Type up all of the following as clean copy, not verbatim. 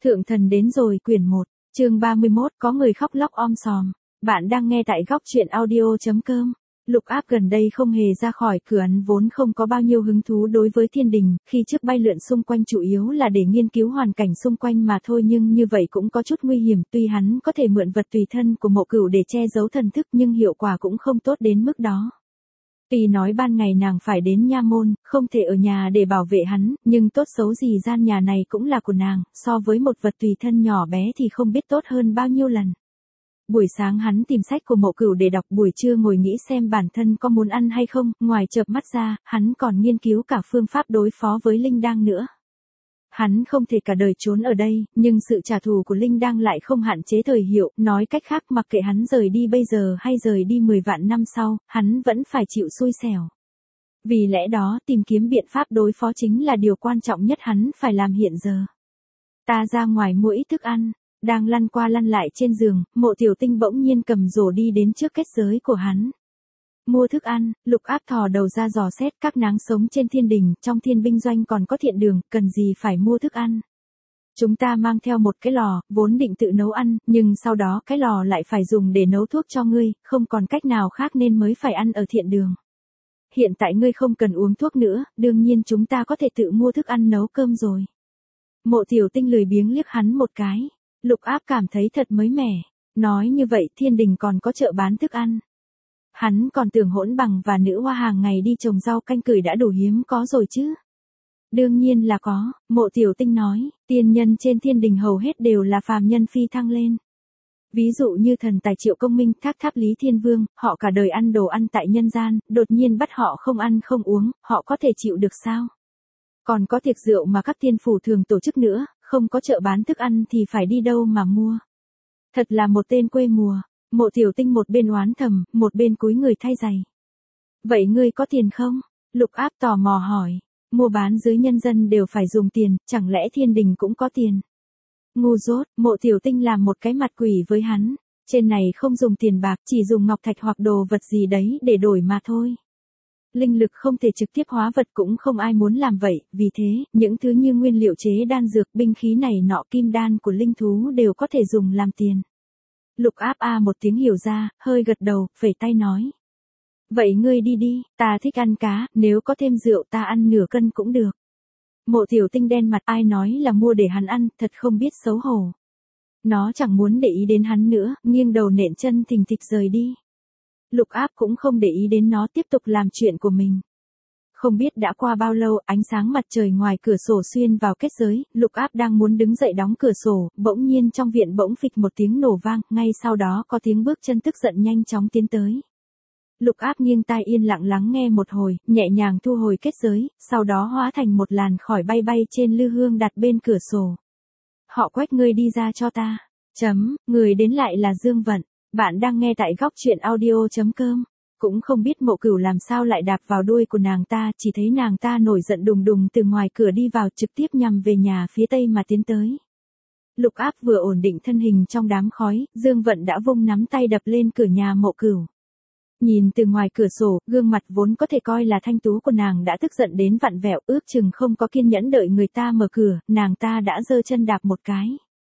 Thượng thần đến rồi quyển 1, chương 31 có người khóc lóc om sòm. Bạn đang nghe tại góc truyện audio.com. Lục Áp gần đây không hề ra khỏi cửa, hắn vốn không có bao nhiêu hứng thú đối với thiên đình, khi trước bay lượn xung quanh chủ yếu là để nghiên cứu hoàn cảnh xung quanh mà thôi, nhưng như vậy cũng có chút nguy hiểm. Tuy hắn có thể mượn vật tùy thân của Mộ Cửu để che giấu thần thức nhưng hiệu quả cũng không tốt đến mức đó. Tuy nói ban ngày nàng phải đến nha môn, không thể ở nhà để bảo vệ hắn, nhưng tốt xấu gì gian nhà này cũng là của nàng, so với một vật tùy thân nhỏ bé thì không biết tốt hơn bao nhiêu lần. Buổi sáng hắn tìm sách của Mộ Cửu để đọc, buổi trưa ngồi nghĩ xem bản thân có muốn ăn hay không, ngoài chợp mắt ra, hắn còn nghiên cứu cả phương pháp đối phó với Linh Đang nữa. Hắn không thể cả đời trốn ở đây, nhưng sự trả thù của Linh Đang lại không hạn chế thời hiệu, nói cách khác mặc kệ hắn rời đi bây giờ hay rời đi 10 vạn năm sau, hắn vẫn phải chịu xui xẻo. Vì lẽ đó tìm kiếm biện pháp đối phó chính là điều quan trọng nhất hắn phải làm hiện giờ. Ta ra ngoài mua ít thức ăn, đang lăn qua lăn lại trên giường, Mộ Tiểu Tinh bỗng nhiên cầm rổ đi đến trước kết giới của hắn. Mua thức ăn, Lục Áp thò đầu ra dò xét các náng sống trên thiên đình, trong thiên binh doanh còn có thiện đường, cần gì phải mua thức ăn. Chúng ta mang theo một cái lò, vốn định tự nấu ăn, nhưng sau đó cái lò lại phải dùng để nấu thuốc cho ngươi, không còn cách nào khác nên mới phải ăn ở thiện đường. Hiện tại ngươi không cần uống thuốc nữa, đương nhiên chúng ta có thể tự mua thức ăn nấu cơm rồi. Mộ Tiểu Tinh lười biếng liếc hắn một cái. Lục Áp cảm thấy thật mới mẻ. Nói như vậy thiên đình còn có chợ bán thức ăn. Hắn còn tưởng Hỗn Bằng và Nữ Hoa hàng ngày đi trồng rau canh cửi đã đủ hiếm có rồi chứ. Đương nhiên là có, Mộ Tiểu Tinh nói, tiên nhân trên thiên đình hầu hết đều là phàm nhân phi thăng lên. Ví dụ như thần tài Triệu Công Minh, Thác Tháp Lý Thiên Vương, họ cả đời ăn đồ ăn tại nhân gian, đột nhiên bắt họ không ăn không uống, họ có thể chịu được sao? Còn có tiệc rượu mà các tiên phủ thường tổ chức nữa, không có chợ bán thức ăn thì phải đi đâu mà mua. Thật là một tên quê mùa. Mộ Tiểu Tinh một bên oán thầm, một bên cúi người thay giày. Vậy ngươi có tiền không? Lục Áp tò mò hỏi. Mua bán dưới nhân dân đều phải dùng tiền, chẳng lẽ thiên đình cũng có tiền? Ngu dốt, Mộ Tiểu Tinh làm một cái mặt quỷ với hắn. Trên này không dùng tiền bạc, chỉ dùng ngọc thạch hoặc đồ vật gì đấy để đổi mà thôi. Linh lực không thể trực tiếp hóa vật, cũng không ai muốn làm vậy, vì thế, những thứ như nguyên liệu chế đan dược, binh khí này nọ, kim đan của linh thú đều có thể dùng làm tiền. Lục Áp một tiếng hiểu ra, hơi gật đầu, phẩy tay nói. Vậy ngươi đi đi, ta thích ăn cá, nếu có thêm rượu ta ăn nửa cân cũng được. Mộ Tiểu Tinh đen mặt, ai nói là mua để hắn ăn, thật không biết xấu hổ. Nó chẳng muốn để ý đến hắn nữa, nghiêng đầu nện chân thình thịch rời đi. Lục Áp cũng không để ý đến nó, tiếp tục làm chuyện của mình. Không biết đã qua bao lâu, ánh sáng mặt trời ngoài cửa sổ xuyên vào kết giới, Lục Áp đang muốn đứng dậy đóng cửa sổ, bỗng nhiên trong viện bỗng phịch một tiếng nổ vang, ngay sau đó có tiếng bước chân tức giận nhanh chóng tiến tới. Lục Áp nghiêng tai yên lặng lắng nghe một hồi, nhẹ nhàng thu hồi kết giới, sau đó hóa thành một làn khói bay bay trên lư hương đặt bên cửa sổ. Họ Quách, ngươi đi ra cho ta. Người đến lại là Dương Vận. Bạn đang nghe tại góc truyện audio.com. Cũng không biết Mộ Cửu làm sao lại đạp vào đuôi của nàng ta, chỉ thấy nàng ta nổi giận đùng đùng từ ngoài cửa đi vào, trực tiếp nhằm về nhà phía tây mà tiến tới. Lục Áp vừa ổn định thân hình trong đám khói, Dương Vận đã vung nắm tay đập lên cửa nhà Mộ Cửu. Nhìn từ ngoài cửa sổ, gương mặt vốn có thể coi là thanh tú của nàng đã tức giận đến vặn vẹo, ước chừng không có kiên nhẫn đợi người ta mở cửa, nàng ta đã giơ chân đạp một cái.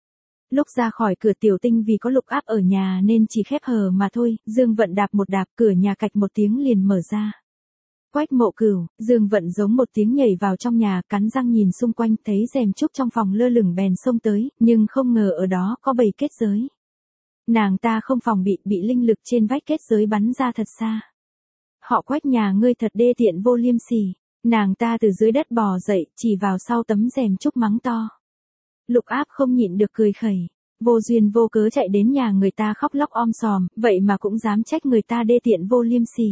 Lúc ra khỏi cửa Tiểu Tinh vì có Lục Áp ở nhà nên chỉ khép hờ mà thôi, Dương Vận đạp một đạp, cửa nhà cạch một tiếng liền mở ra. Quách Mộ Cửu, Dương Vận giống một tiếng nhảy vào trong nhà, cắn răng nhìn xung quanh, thấy rèm trúc trong phòng lơ lửng bèn xông tới, nhưng không ngờ ở đó có bầy kết giới. Nàng ta không phòng bị linh lực trên vách kết giới bắn ra thật xa. Họ Quách nhà ngươi thật đê tiện vô liêm sỉ. Nàng ta từ dưới đất bò dậy, chỉ vào sau tấm rèm trúc mắng to. Lục Áp không nhịn được cười khẩy. Vô duyên vô cớ chạy đến nhà người ta khóc lóc om sòm, vậy mà cũng dám trách người ta đê tiện vô liêm sỉ.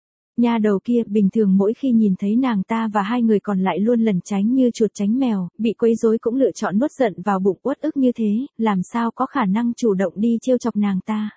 Nha đầu kia, bình thường mỗi khi nhìn thấy nàng ta và hai người còn lại luôn lẩn tránh như chuột tránh mèo, bị quấy rối cũng lựa chọn nuốt giận vào bụng, uất ức như thế, làm sao có khả năng chủ động đi trêu chọc nàng ta.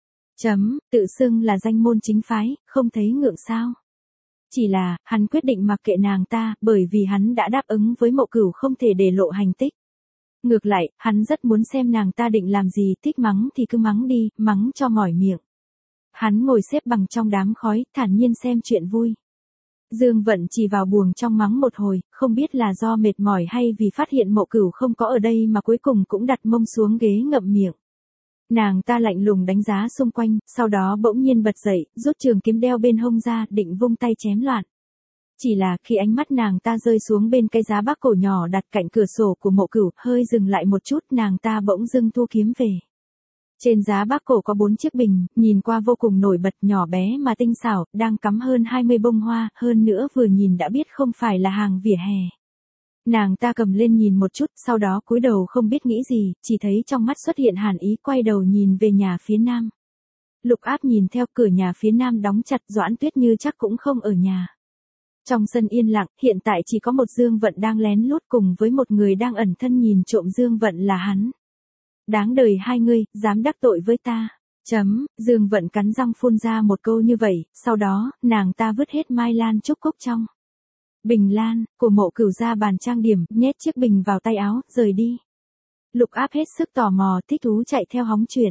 Tự xưng là danh môn chính phái, không thấy ngượng sao. Chỉ là, hắn quyết định mặc kệ nàng ta, bởi vì hắn đã đáp ứng với Mộ Cửu không thể để lộ hành tích. Ngược lại, hắn rất muốn xem nàng ta định làm gì, thích mắng thì cứ mắng đi, mắng cho mỏi miệng. Hắn ngồi xếp bằng trong đám khói, thản nhiên xem chuyện vui. Dương Vận chỉ vào buồng trong mắng một hồi, không biết là do mệt mỏi hay vì phát hiện Mộ Cửu không có ở đây mà cuối cùng cũng đặt mông xuống ghế ngậm miệng. Nàng ta lạnh lùng đánh giá xung quanh, sau đó bỗng nhiên bật dậy, rút trường kiếm đeo bên hông ra, định vung tay chém loạn. Chỉ là khi ánh mắt nàng ta rơi xuống bên cái giá bác cổ nhỏ đặt cạnh cửa sổ của Mộ Cửu, hơi dừng lại một chút, nàng ta bỗng dưng thu kiếm về. Trên giá bác cổ có 4 chiếc bình, nhìn qua vô cùng nổi bật, nhỏ bé mà tinh xảo, đang cắm hơn 20 bông hoa, hơn nữa vừa nhìn đã biết không phải là hàng vỉa hè. Nàng ta cầm lên nhìn một chút, sau đó cúi đầu không biết nghĩ gì, chỉ thấy trong mắt xuất hiện hàn ý, quay đầu nhìn về nhà phía nam. Lục Áp nhìn theo, cửa nhà phía nam đóng chặt, Doãn Tuyết Như chắc cũng không ở nhà. Trong sân yên lặng, hiện tại chỉ có một Dương Vận đang lén lút cùng với một người đang ẩn thân nhìn trộm. Dương Vận là hắn. Đáng đời hai ngươi, dám đắc tội với ta. Dương Vận cắn răng phun ra một câu như vậy, sau đó, nàng ta vứt hết mai lan trúc cúc trong bình lan của Mộ Cửu ra bàn trang điểm, nhét chiếc bình vào tay áo, rời đi. Lục Áp hết sức tò mò, thích thú chạy theo hóng chuyện.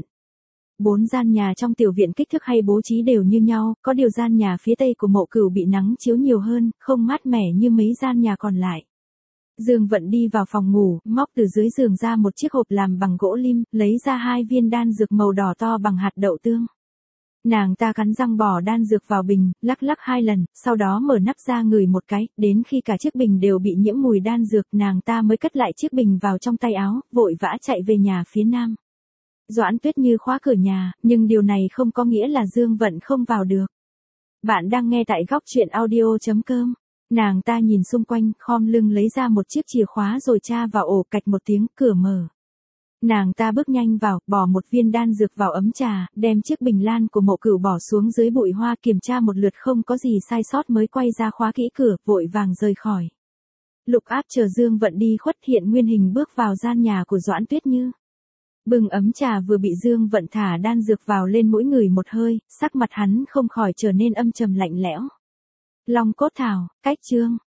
4 gian nhà trong tiểu viện kích thước hay bố trí đều như nhau, có điều gian nhà phía tây của Mộ Cửu bị nắng chiếu nhiều hơn, không mát mẻ như mấy gian nhà còn lại. Dương Vận đi vào phòng ngủ, móc từ dưới giường ra một chiếc hộp làm bằng gỗ lim, lấy ra 2 viên đan dược màu đỏ to bằng hạt đậu tương. Nàng ta cắn răng bỏ đan dược vào bình, lắc lắc 2 lần, sau đó mở nắp ra ngửi một cái, đến khi cả chiếc bình đều bị nhiễm mùi đan dược, nàng ta mới cất lại chiếc bình vào trong tay áo, vội vã chạy về nhà phía nam. Doãn Tuyết Như khóa cửa nhà, nhưng điều này không có nghĩa là Dương Vận không vào được. Bạn đang nghe tại góc truyện audio.com. Nàng ta nhìn xung quanh, khom lưng lấy ra một chiếc chìa khóa rồi tra vào ổ, cạch một tiếng, cửa mở. Nàng ta bước nhanh vào, bỏ một viên đan dược vào ấm trà, đem chiếc bình lan của Mộ Cửu bỏ xuống dưới bụi hoa, kiểm tra một lượt không có gì sai sót mới quay ra khóa kỹ cửa, vội vàng rời khỏi. Lục Áp chờ Dương Vận đi khuất, hiện nguyên hình bước vào gian nhà của Doãn Tuyết Như. Bưng ấm trà vừa bị Dương Vận thả đan dược vào lên mỗi người một hơi, sắc mặt hắn không khỏi trở nên âm trầm lạnh lẽo. Long cốt thảo, cách chương.